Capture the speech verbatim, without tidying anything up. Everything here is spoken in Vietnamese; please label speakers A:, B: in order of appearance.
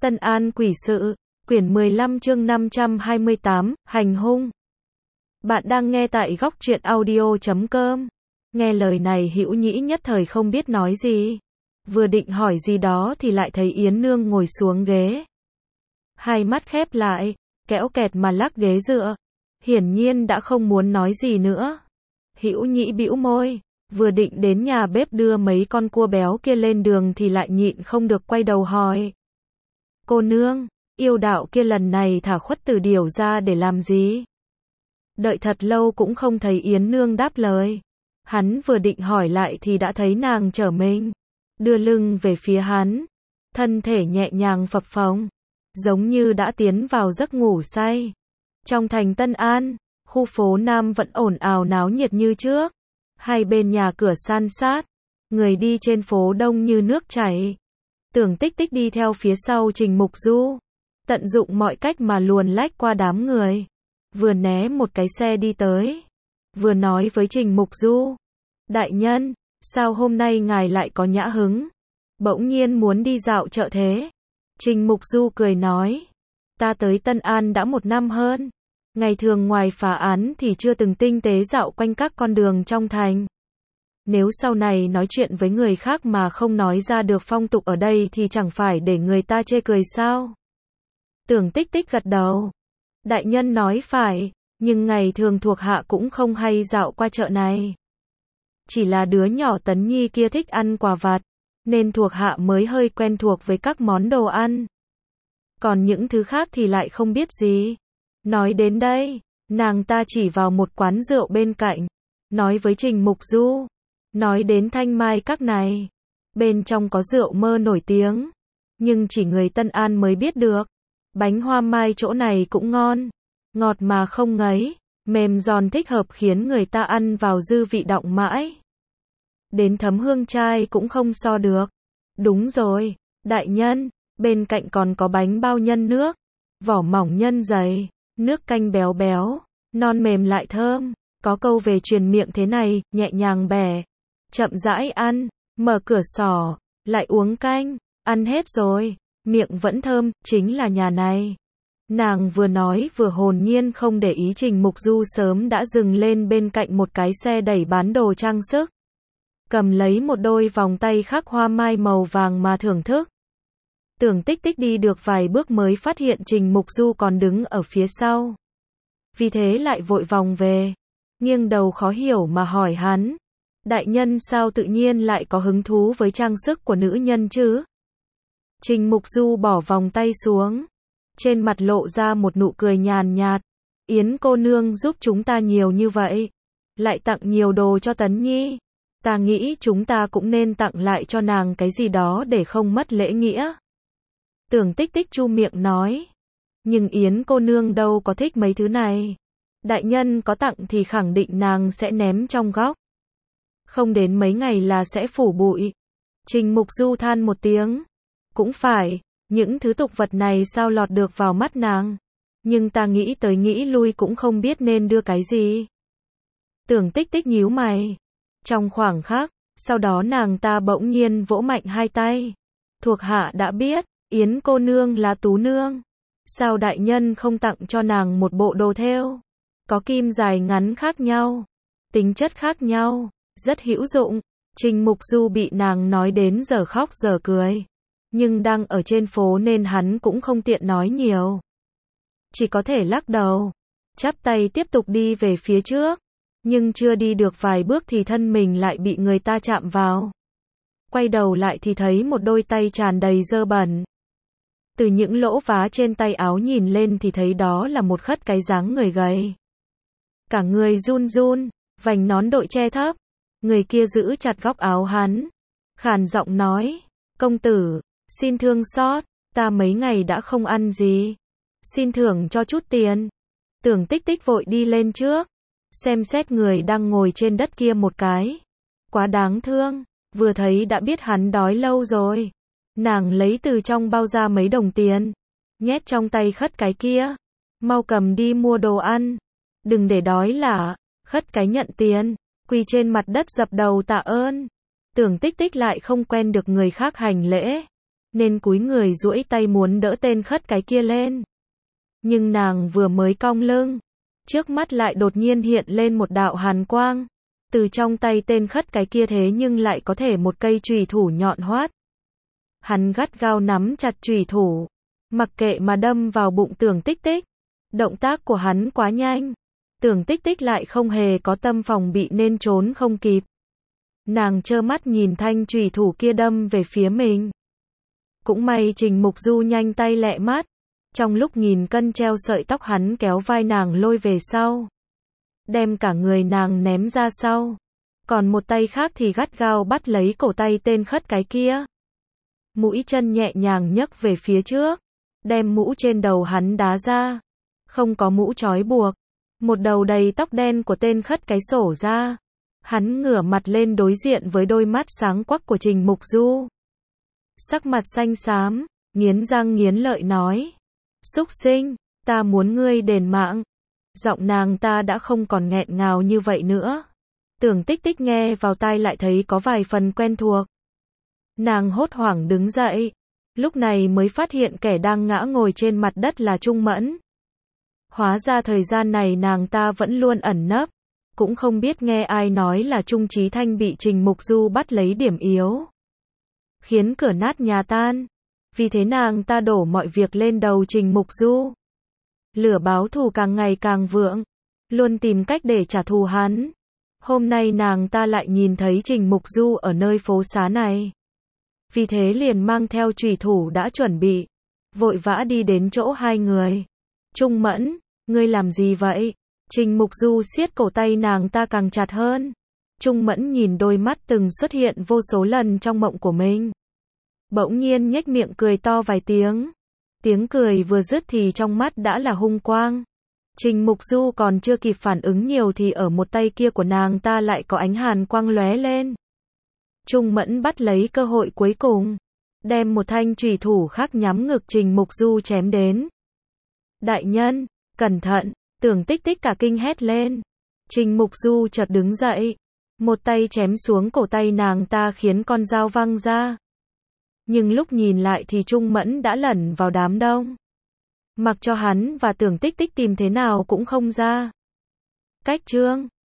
A: Tân An quỷ sự, quyển mười lăm chương năm trăm hai mươi tám, hành hung. Bạn đang nghe tại góc truyện audio chấm com. Nghe lời này Hữu Nhĩ nhất thời không biết nói gì. Vừa định hỏi gì đó thì lại thấy Yến Nương ngồi xuống ghế. Hai mắt khép lại, kẽo kẹt mà lắc ghế dựa. Hiển nhiên đã không muốn nói gì nữa. Hữu Nhĩ bĩu môi, vừa định đến nhà bếp đưa mấy con cua béo kia lên đường thì lại nhịn không được quay đầu hỏi. Cô nương, yêu đạo kia lần này thả Khuất Tử Điểu ra để làm gì? Đợi thật lâu cũng không thấy Yến Nương đáp lời. Hắn vừa định hỏi lại thì đã thấy nàng trở mình, đưa lưng về phía hắn, thân thể nhẹ nhàng phập phồng, giống như đã tiến vào giấc ngủ say. Trong thành Tân An, khu phố Nam vẫn ồn ào náo nhiệt như trước. Hai bên nhà cửa san sát, người đi trên phố đông như nước chảy. Tưởng Tích Tích đi theo phía sau Trình Mục Du, tận dụng mọi cách mà luồn lách qua đám người, vừa né một cái xe đi tới, vừa nói với Trình Mục Du: đại nhân, sao hôm nay ngài lại có nhã hứng, bỗng nhiên muốn đi dạo chợ thế? Trình Mục Du cười nói: ta tới Tân An đã một năm hơn, ngày thường ngoài phá án thì chưa từng tinh tế dạo quanh các con đường trong thành. Nếu sau này nói chuyện với người khác mà không nói ra được phong tục ở đây thì chẳng phải để người ta chê cười sao? Tưởng Tích Tích gật đầu. Đại nhân nói phải, nhưng ngày thường thuộc hạ cũng không hay dạo qua chợ này. Chỉ là đứa nhỏ Tấn Nhi kia thích ăn quà vặt, nên thuộc hạ mới hơi quen thuộc với các món đồ ăn. Còn những thứ khác thì lại không biết gì. Nói đến đây, nàng ta chỉ vào một quán rượu bên cạnh, nói với Trình Mục Du: nói đến Thanh Mai Các này, bên trong có rượu mơ nổi tiếng, nhưng chỉ người Tân An mới biết được. Bánh hoa mai chỗ này cũng ngon, ngọt mà không ngấy, mềm giòn thích hợp khiến người ta ăn vào dư vị đọng mãi. Đến thấm hương trai cũng không so được. Đúng rồi, đại nhân, bên cạnh còn có bánh bao nhân nước, vỏ mỏng nhân dày, nước canh béo béo, non mềm lại thơm. Có câu về truyền miệng thế này: nhẹ nhàng bẻ, chậm rãi ăn, mở cửa sỏ, lại uống canh, ăn hết rồi, miệng vẫn thơm, chính là nhà này. Nàng vừa nói vừa hồn nhiên không để ý Trình Mục Du sớm đã dừng lên bên cạnh một cái xe đẩy bán đồ trang sức, cầm lấy một đôi vòng tay khắc hoa mai màu vàng mà thưởng thức. Tưởng Tích Tích đi được vài bước mới phát hiện Trình Mục Du còn đứng ở phía sau, vì thế lại vội vòng về, nghiêng đầu khó hiểu mà hỏi hắn: đại nhân sao tự nhiên lại có hứng thú với trang sức của nữ nhân chứ? Trình Mục Du bỏ vòng tay xuống, trên mặt lộ ra một nụ cười nhàn nhạt: Yến cô nương giúp chúng ta nhiều như vậy, lại tặng nhiều đồ cho Tấn Nhi, ta nghĩ chúng ta cũng nên tặng lại cho nàng cái gì đó để không mất lễ nghĩa. Tưởng Tích Tích chu miệng nói: nhưng Yến cô nương đâu có thích mấy thứ này, đại nhân có tặng thì khẳng định nàng sẽ ném trong góc, không đến mấy ngày là sẽ phủ bụi. Trình Mục Du than một tiếng: cũng phải, những thứ tục vật này sao lọt được vào mắt nàng, nhưng ta nghĩ tới nghĩ lui cũng không biết nên đưa cái gì. Tưởng Tích Tích nhíu mày. Trong khoảng khắc, sau đó nàng ta bỗng nhiên vỗ mạnh hai tay: thuộc hạ đã biết, Yến cô nương là tú nương, sao đại nhân không tặng cho nàng một bộ đồ thêu, có kim dài ngắn khác nhau, tính chất khác nhau, rất hữu dụng. Trình Mục Du bị nàng nói đến giờ khóc giờ cười, nhưng đang ở trên phố nên hắn cũng không tiện nói nhiều, chỉ có thể lắc đầu, chắp tay tiếp tục đi về phía trước. Nhưng chưa đi được vài bước thì thân mình lại bị người ta chạm vào. Quay đầu lại thì thấy một đôi tay tràn đầy dơ bẩn. Từ những lỗ vá trên tay áo nhìn lên thì thấy đó là một khất cái dáng người gầy. Cả người run run, vành nón đội che thấp. Người kia giữ chặt góc áo hắn, khàn giọng nói: công tử, xin thương xót, ta mấy ngày đã không ăn gì, xin thưởng cho chút tiền. Tưởng Tích Tích vội đi lên trước, xem xét người đang ngồi trên đất kia một cái, quá đáng thương, vừa thấy đã biết hắn đói lâu rồi. Nàng lấy từ trong bao ra mấy đồng tiền, nhét trong tay khất cái kia: mau cầm đi mua đồ ăn, đừng để đói lả. Khất cái nhận tiền, quỳ trên mặt đất dập đầu tạ ơn. Tưởng Tích Tích lại không quen được người khác hành lễ, nên cúi người duỗi tay muốn đỡ tên khất cái kia lên. Nhưng nàng vừa mới cong lưng, trước mắt lại đột nhiên hiện lên một đạo hàn quang. Từ trong tay tên khất cái kia thế nhưng lại có thể một cây chùy thủ nhọn hoắt. Hắn gắt gao nắm chặt chùy thủ, mặc kệ mà đâm vào bụng Tưởng Tích Tích. Động tác của hắn quá nhanh, Tưởng Tích Tích lại không hề có tâm phòng bị nên trốn không kịp. Nàng trơ mắt nhìn thanh chùy thủ kia đâm về phía mình. Cũng may Trình Mục Du nhanh tay lẹ mắt, trong lúc nghìn cân treo sợi tóc hắn kéo vai nàng lôi về sau, đem cả người nàng ném ra sau, còn một tay khác thì gắt gao bắt lấy cổ tay tên khất cái kia. Mũi chân nhẹ nhàng nhấc về phía trước, đem mũ trên đầu hắn đá ra. Không có mũ trói buộc, một đầu đầy tóc đen của tên khất cái sổ ra. Hắn ngửa mặt lên đối diện với đôi mắt sáng quắc của Trình Mục Du. Sắc mặt xanh xám, nghiến răng nghiến lợi nói: "Súc sinh, ta muốn ngươi đền mạng." Giọng nàng ta đã không còn nghẹn ngào như vậy nữa. Tưởng Tích Tích nghe vào tai lại thấy có vài phần quen thuộc. Nàng hốt hoảng đứng dậy, lúc này mới phát hiện kẻ đang ngã ngồi trên mặt đất là Trung Mẫn. Hóa ra thời gian này nàng ta vẫn luôn ẩn nấp, cũng không biết nghe ai nói là Trung Chí Thanh bị Trình Mục Du bắt lấy điểm yếu, khiến cửa nát nhà tan. Vì thế nàng ta đổ mọi việc lên đầu Trình Mục Du. Lửa báo thù càng ngày càng vượng, luôn tìm cách để trả thù hắn. Hôm nay nàng ta lại nhìn thấy Trình Mục Du ở nơi phố xá này. Vì thế liền mang theo chùy thủ đã chuẩn bị, vội vã đi đến chỗ hai người. "Trung Mẫn, ngươi làm gì vậy?" Trình Mục Du siết cổ tay nàng ta càng chặt hơn. Trung Mẫn nhìn đôi mắt từng xuất hiện vô số lần trong mộng của mình, bỗng nhiên nhếch miệng cười to vài tiếng. Tiếng cười vừa dứt thì trong mắt đã là hung quang. Trình Mục Du còn chưa kịp phản ứng nhiều thì ở một tay kia của nàng ta lại có ánh hàn quang lóe lên. Trung Mẫn bắt lấy cơ hội cuối cùng, đem một thanh chùy thủ khác nhắm ngực Trình Mục Du chém đến. "Đại nhân, cẩn thận!" Tưởng Tích Tích cả kinh hét lên. Trình Mục Du chợt đứng dậy, một tay chém xuống cổ tay nàng ta khiến con dao văng ra. Nhưng lúc nhìn lại thì Trung Mẫn đã lẩn vào đám đông. Mặc cho hắn và Tưởng Tích Tích tìm thế nào cũng không ra. Cách chương